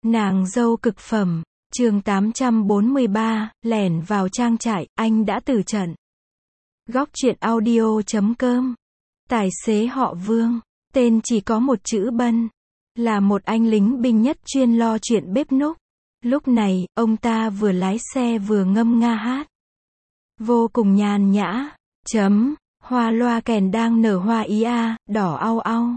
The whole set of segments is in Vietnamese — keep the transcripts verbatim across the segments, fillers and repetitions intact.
Nàng dâu cực phẩm, chương tám trăm bốn mươi ba, lẻn vào trang trại, anh đã từ trận. Góc truyện audio chấm com. Tài xế họ Vương, tên chỉ có một chữ Bân, là một anh lính binh nhất chuyên lo chuyện bếp núc. Lúc này, ông ta vừa lái xe vừa ngâm nga hát. Vô cùng nhàn nhã, chấm, hoa loa kèn đang nở hoa ý a, đỏ au au.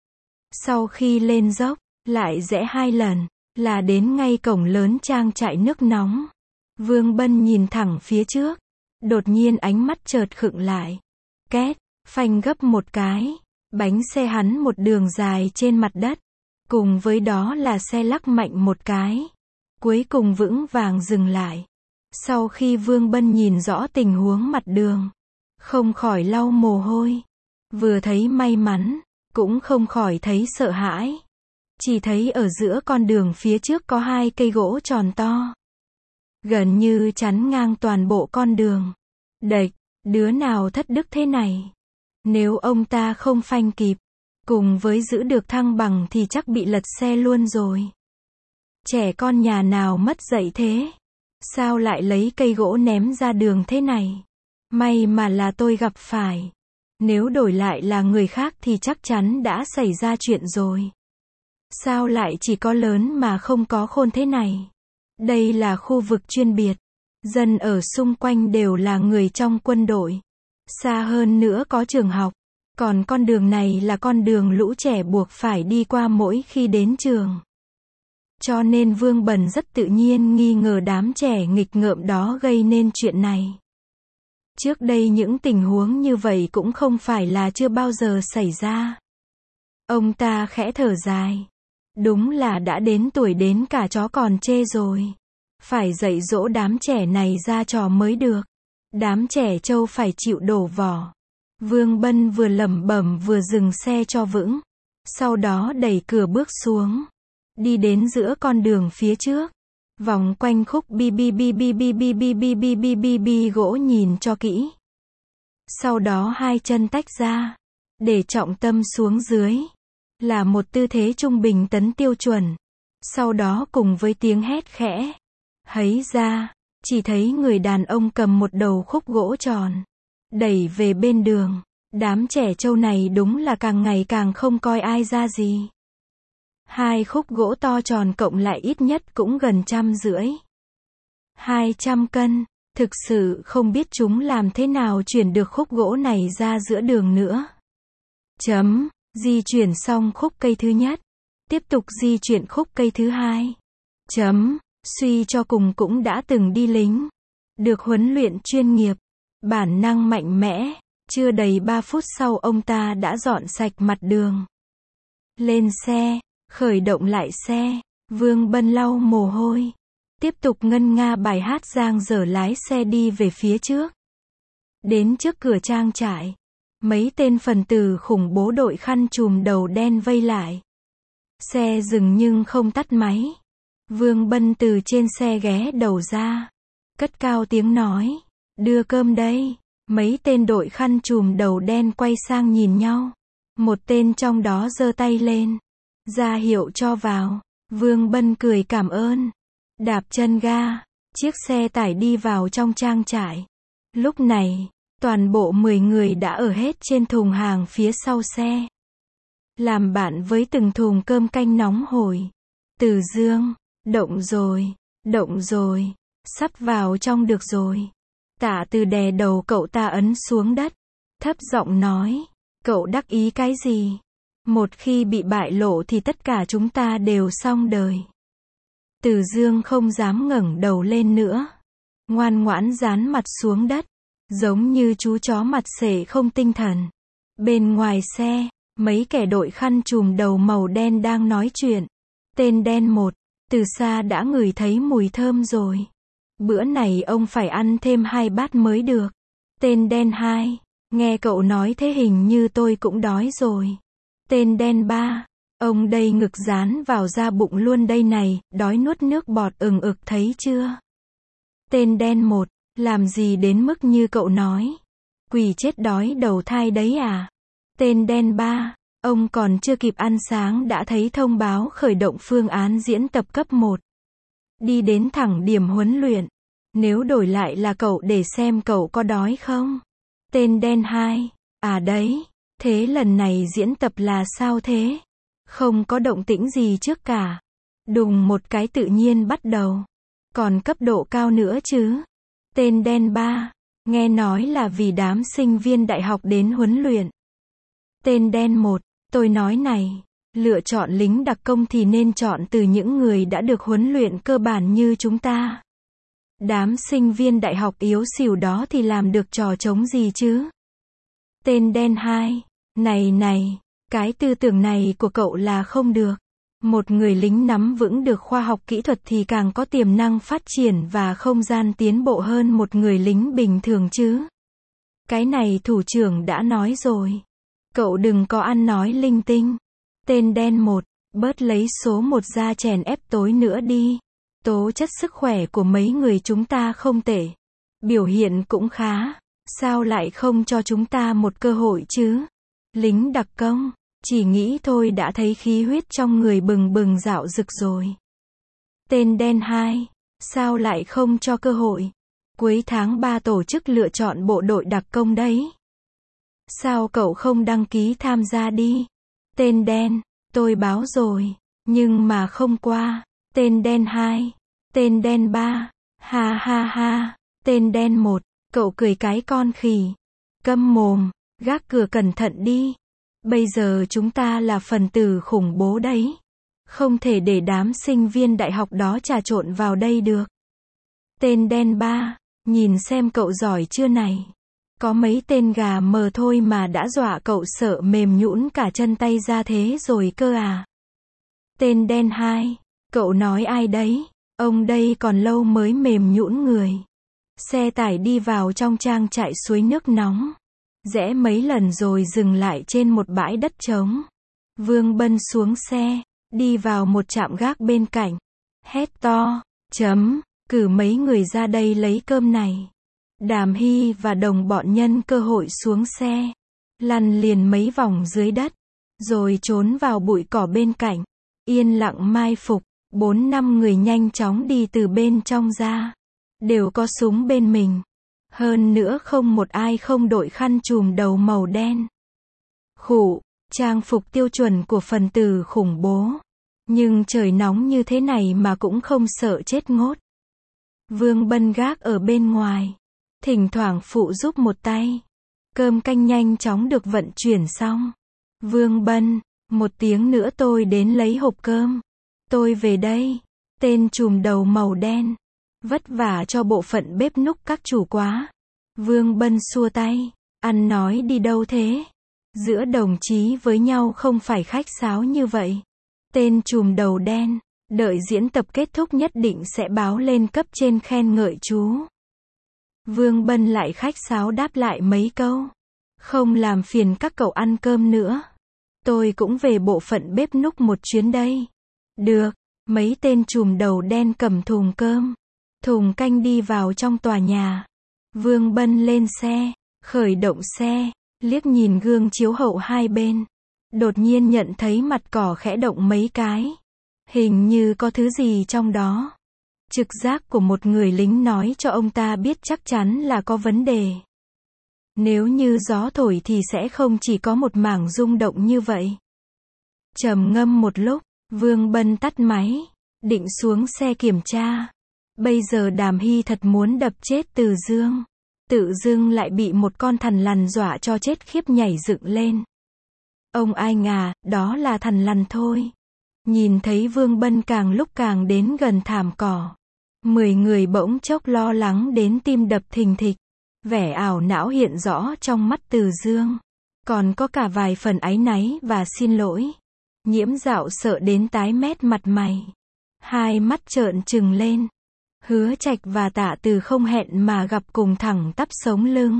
Sau khi lên dốc, lại rẽ hai lần, là đến ngay cổng lớn trang trại nước nóng. Vương Bân nhìn thẳng phía trước, đột nhiên ánh mắt chợt khựng lại. Két, phanh gấp một cái, bánh xe hắn một đường dài trên mặt đất, cùng với đó là xe lắc mạnh một cái, cuối cùng vững vàng dừng lại. Sau khi Vương Bân nhìn rõ tình huống mặt đường, không khỏi lau mồ hôi, vừa thấy may mắn, cũng không khỏi thấy sợ hãi. Chỉ thấy ở giữa con đường phía trước có hai cây gỗ tròn to, gần như chắn ngang toàn bộ con đường. Đệch, đứa nào thất đức thế này? Nếu ông ta không phanh kịp, cùng với giữ được thăng bằng thì chắc bị lật xe luôn rồi. Trẻ con nhà nào mất dạy thế? Sao lại lấy cây gỗ ném ra đường thế này? May mà là tôi gặp phải. Nếu đổi lại là người khác thì chắc chắn đã xảy ra chuyện rồi. Sao lại chỉ có lớn mà không có khôn thế này? Đây là khu vực chuyên biệt. Dân ở xung quanh đều là người trong quân đội. Xa hơn nữa có trường học. Còn con đường này là con đường lũ trẻ buộc phải đi qua mỗi khi đến trường. Cho nên Vương Bân rất tự nhiên nghi ngờ đám trẻ nghịch ngợm đó gây nên chuyện này. Trước đây những tình huống như vậy cũng không phải là chưa bao giờ xảy ra. Ông ta khẽ thở dài. Đúng là đã đến tuổi đến cả chó còn chê rồi. Phải dạy dỗ đám trẻ này ra trò mới được. Đám trẻ trâu phải chịu đổ vỏ. Vương Bân vừa lẩm bẩm vừa dừng xe cho vững. Sau đó đẩy cửa bước xuống. Đi đến giữa con đường phía trước. Vòng quanh khúc bi bi bi bi bi bi bi bi bi bi bi bi gỗ nhìn cho kỹ. Sau đó hai chân tách ra. Để trọng tâm xuống dưới. Là một tư thế trung bình tấn tiêu chuẩn. Sau đó cùng với tiếng hét khẽ. Hấy ra. Chỉ thấy người đàn ông cầm một đầu khúc gỗ tròn. Đẩy về bên đường. Đám trẻ trâu này đúng là càng ngày càng không coi ai ra gì. Hai khúc gỗ to tròn cộng lại ít nhất cũng gần trăm rưỡi. Hai trăm cân. Thực sự không biết chúng làm thế nào chuyển được khúc gỗ này ra giữa đường nữa. Chấm. Di chuyển xong khúc cây thứ nhất. Tiếp tục di chuyển khúc cây thứ hai. Chấm. Suy cho cùng cũng đã từng đi lính. Được huấn luyện chuyên nghiệp. Bản năng mạnh mẽ. Chưa đầy ba phút sau ông ta đã dọn sạch mặt đường. Lên xe. Khởi động lại xe. Vương Bân lau mồ hôi. Tiếp tục ngân nga bài hát giang dở lái xe đi về phía trước. Đến trước cửa trang trại. Mấy tên phần tử khủng bố đội khăn trùm đầu đen vây lại. Xe dừng nhưng không tắt máy. Vương Bân từ trên xe ghé đầu ra. Cất cao tiếng nói. Đưa cơm đây. Mấy tên đội khăn trùm đầu đen quay sang nhìn nhau. Một tên trong đó giơ tay lên. Ra hiệu cho vào. Vương Bân cười cảm ơn. Đạp chân ga. Chiếc xe tải đi vào trong trang trại. Lúc này, toàn bộ mười người đã ở hết trên thùng hàng phía sau xe. Làm bạn với từng thùng cơm canh nóng hổi. Từ Dương, động rồi, động rồi, sắp vào trong được rồi. Tạ Từ đè đầu cậu ta ấn xuống đất. Thấp giọng nói, cậu đắc ý cái gì? Một khi bị bại lộ thì tất cả chúng ta đều xong đời. Từ Dương không dám ngẩng đầu lên nữa. Ngoan ngoãn dán mặt xuống đất. Giống như chú chó mặt xể không tinh thần. Bên ngoài xe, mấy kẻ đội khăn trùm đầu màu đen đang nói chuyện. Tên đen một, từ xa đã ngửi thấy mùi thơm rồi. Bữa này ông phải ăn thêm hai bát mới được. Tên đen hai, nghe cậu nói thế hình như tôi cũng đói rồi. Tên đen ba, ông đây ngực dán vào da bụng luôn đây này, đói nuốt nước bọt ừng ực thấy chưa? Tên đen một, làm gì đến mức như cậu nói? Quỷ chết đói đầu thai đấy à? Tên đen ba, Ông còn chưa kịp ăn sáng đã thấy thông báo khởi động phương án diễn tập cấp một. Đi đến thẳng điểm huấn luyện. Nếu đổi lại là cậu để xem cậu có đói không? Tên đen hai. À đấy. Thế lần này diễn tập là sao thế? Không có động tĩnh gì trước cả. Đùng một cái tự nhiên bắt đầu. Còn cấp độ cao nữa chứ? Tên đen ba. Nghe nói là vì đám sinh viên đại học đến huấn luyện. Tên đen một. Tôi nói này. Lựa chọn lính đặc công thì nên chọn từ những người đã được huấn luyện cơ bản như chúng ta. Đám sinh viên đại học yếu xìu đó thì làm được trò trống gì chứ? Tên đen hai. Này này. Cái tư tưởng này của cậu là không được. Một người lính nắm vững được khoa học kỹ thuật thì càng có tiềm năng phát triển và không gian tiến bộ hơn một người lính bình thường chứ. Cái này thủ trưởng đã nói rồi. Cậu đừng có ăn nói linh tinh. Tên đen một. Bớt lấy số một ra chèn ép tối nữa đi. Tố chất sức khỏe của mấy người chúng ta không tệ. Biểu hiện cũng khá. Sao lại không cho chúng ta một cơ hội chứ? Lính đặc công. Chỉ nghĩ thôi đã thấy khí huyết trong người bừng bừng rạo rực rồi. Tên đen hai. Sao lại không cho cơ hội? Cuối tháng ba tổ chức lựa chọn bộ đội đặc công đấy. Sao cậu không đăng ký tham gia đi? Tên đen. Tôi báo rồi. Nhưng mà không qua. Tên đen hai. Tên đen ba. Ha ha ha. Tên đen một. Cậu cười cái con khỉ. Câm mồm. Gác cửa cẩn thận đi. Bây giờ chúng ta là phần tử khủng bố đấy. Không thể để đám sinh viên đại học đó trà trộn vào đây được. Tên đen ba. Nhìn xem cậu giỏi chưa này. Có mấy tên gà mờ thôi mà đã dọa cậu sợ mềm nhũn cả chân tay ra thế rồi cơ à. Tên đen hai. Cậu nói ai đấy? Ông đây còn lâu mới mềm nhũn người. Xe tải đi vào trong trang trại suối nước nóng. Rẽ mấy lần rồi dừng lại trên một bãi đất trống. Vương Bân xuống xe, đi vào một trạm gác bên cạnh. Hét to, chấm, cử mấy người ra đây lấy cơm này. Đàm Hy và đồng bọn nhân cơ hội xuống xe. Lăn liền mấy vòng dưới đất. Rồi trốn vào bụi cỏ bên cạnh. Yên lặng mai phục. Bốn năm người nhanh chóng đi từ bên trong ra. Đều có súng bên mình. Hơn nữa không một ai không đội khăn trùm đầu màu đen. Khụ, trang phục tiêu chuẩn của phần tử khủng bố. Nhưng trời nóng như thế này mà cũng không sợ chết ngốt. Vương Bân gác ở bên ngoài. Thỉnh thoảng phụ giúp một tay. Cơm canh nhanh chóng được vận chuyển xong. Vương Bân, một tiếng nữa tôi đến lấy hộp cơm. Tôi về đây. Tên trùm đầu màu đen. Vất vả cho bộ phận bếp núc các chủ quá. Vương Bân xua tay. Ăn nói đi đâu thế? Giữa đồng chí với nhau không phải khách sáo như vậy. Tên trùm đầu đen. Đợi diễn tập kết thúc nhất định sẽ báo lên cấp trên khen ngợi chú. Vương Bân lại khách sáo đáp lại mấy câu. Không làm phiền các cậu ăn cơm nữa. Tôi cũng về bộ phận bếp núc một chuyến đây. Được. Mấy tên trùm đầu đen cầm thùng cơm, thùng canh đi vào trong tòa nhà. Vương Bân lên xe, khởi động xe, liếc nhìn gương chiếu hậu hai bên. Đột nhiên nhận thấy mặt cỏ khẽ động mấy cái. Hình như có thứ gì trong đó. Trực giác của một người lính nói cho ông ta biết chắc chắn là có vấn đề. Nếu như gió thổi thì sẽ không chỉ có một mảng rung động như vậy. Trầm ngâm một lúc, Vương Bân tắt máy, định xuống xe kiểm tra. Bây giờ Đàm Hy thật muốn đập chết Từ Dương. Tự dưng lại bị một con thằn lằn dọa cho chết khiếp nhảy dựng lên. Ông anh à, đó là thằn lằn thôi. Nhìn thấy Vương Bân càng lúc càng đến gần thảm cỏ. Mười người bỗng chốc lo lắng đến tim đập thình thịch. Vẻ ảo não hiện rõ trong mắt Từ Dương. Còn có cả vài phần áy náy và xin lỗi. Nhiễm Dạo sợ đến tái mét mặt mày. Hai mắt trợn trừng lên. Hứa Trạch và Tạ Từ không hẹn mà gặp cùng thẳng tắp sống lưng.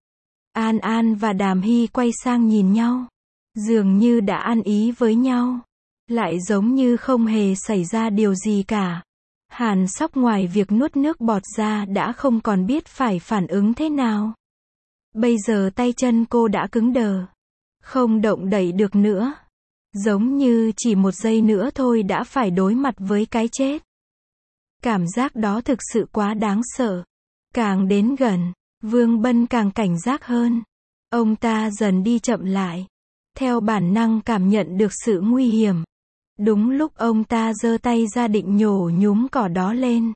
An An và Đàm Hy quay sang nhìn nhau. Dường như đã ăn ý với nhau. Lại giống như không hề xảy ra điều gì cả. Hàn Sóc ngoài việc nuốt nước bọt ra đã không còn biết phải phản ứng thế nào. Bây giờ tay chân cô đã cứng đờ. không động đậy được nữa. Giống như chỉ một giây nữa thôi đã phải đối mặt với cái chết. Cảm giác đó thực sự quá đáng sợ. Càng đến gần, Vương Bân càng cảnh giác hơn. Ông ta dần đi chậm lại. Theo bản năng cảm nhận được sự nguy hiểm. Đúng lúc ông ta giơ tay ra định nhổ nhúm cỏ đó lên.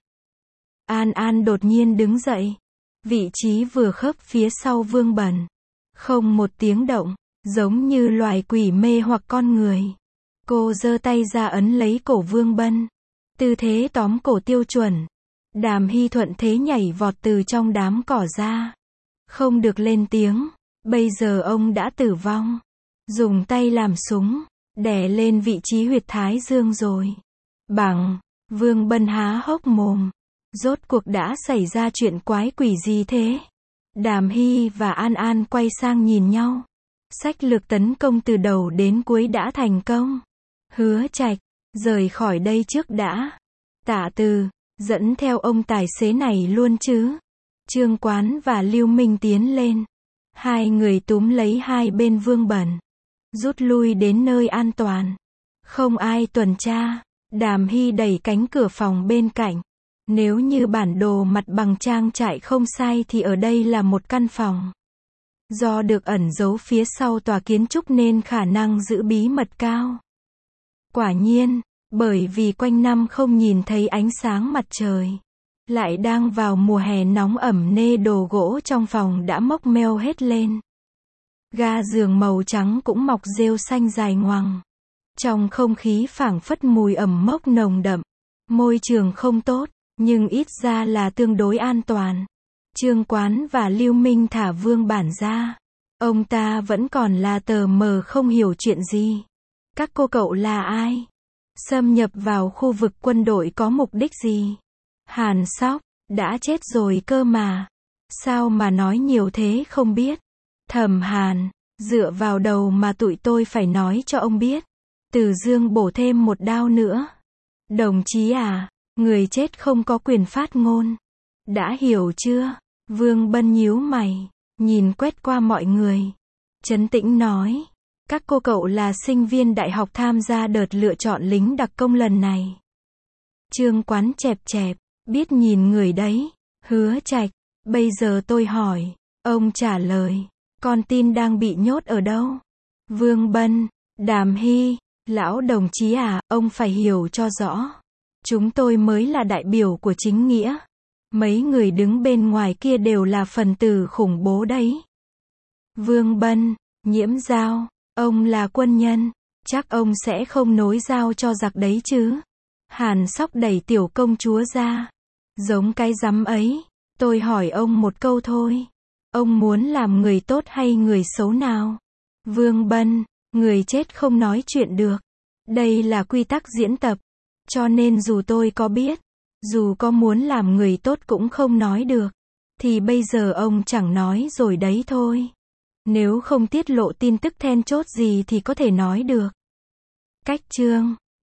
An An đột nhiên đứng dậy. Vị trí vừa khớp phía sau Vương Bân. Không một tiếng động, giống như loài quỷ mê hoặc con người. Cô giơ tay ra ấn lấy cổ Vương Bân. Tư thế tóm cổ tiêu chuẩn. Đàm Hy thuận thế nhảy vọt từ trong đám cỏ ra. Không được lên tiếng. Bây giờ ông đã tử vong. Dùng tay làm súng, đè lên vị trí huyệt thái dương rồi. Bằng, Vương Bân há hốc mồm. Rốt cuộc đã xảy ra chuyện quái quỷ gì thế? Đàm Hy và An An quay sang nhìn nhau. Sách lược tấn công từ đầu đến cuối đã thành công. Hứa Trạch, rời khỏi đây trước đã. Tạ Từ, dẫn theo ông tài xế này luôn chứ. Trương Quán và Lưu Minh tiến lên. Hai người túm lấy hai bên Vương Bân. Rút lui đến nơi an toàn. Không ai tuần tra. Đàm Hy đẩy cánh cửa phòng bên cạnh. Nếu như bản đồ mặt bằng trang trại không sai thì ở đây là một căn phòng. Do được ẩn giấu phía sau tòa kiến trúc nên khả năng giữ bí mật cao. Quả nhiên, bởi vì quanh năm không nhìn thấy ánh sáng mặt trời. Lại đang vào mùa hè nóng ẩm nên đồ gỗ trong phòng đã mốc meo hết lên. Ga giường màu trắng cũng mọc rêu xanh dài ngoằng. Trong không khí phảng phất mùi ẩm mốc nồng đậm. Môi trường không tốt, nhưng ít ra là tương đối an toàn. Trương Quán và Lưu Minh thả Vương Bản ra. Ông ta vẫn còn là tờ mờ không hiểu chuyện gì. Các cô cậu là ai? Xâm nhập vào khu vực quân đội có mục đích gì? Hàn Sóc, đã chết rồi cơ mà. Sao mà nói nhiều thế không biết? Thẩm Hàn, dựa vào đầu mà tụi tôi phải nói cho ông biết. Từ Dương bổ thêm một đao nữa. Đồng chí à, người chết không có quyền phát ngôn. Đã hiểu chưa? Vương Bân nhíu mày, nhìn quét qua mọi người. Trấn tĩnh nói, các cô cậu là sinh viên đại học tham gia đợt lựa chọn lính đặc công lần này. Trương Quán chẹp chẹp, biết nhìn người đấy. Hứa Trạch, bây giờ tôi hỏi. Ông trả lời, con tin đang bị nhốt ở đâu? Vương Bân, Đàm Hy, lão đồng chí à, ông phải hiểu cho rõ. Chúng tôi mới là đại biểu của chính nghĩa. Mấy người đứng bên ngoài kia đều là phần tử khủng bố đấy. Vương Bân, Nhiễm Giao, ông là quân nhân, chắc ông sẽ không nối dao cho giặc đấy chứ. Hàn Sóc đẩy tiểu công chúa ra. Giống cái rắm ấy, tôi hỏi ông một câu thôi. Ông muốn làm người tốt hay người xấu nào? Vương Bân, người chết không nói chuyện được. Đây là quy tắc diễn tập. Cho nên dù tôi có biết, dù có muốn làm người tốt cũng không nói được. Thì bây giờ ông chẳng nói rồi đấy thôi. Nếu không tiết lộ tin tức then chốt gì thì có thể nói được. Cách chương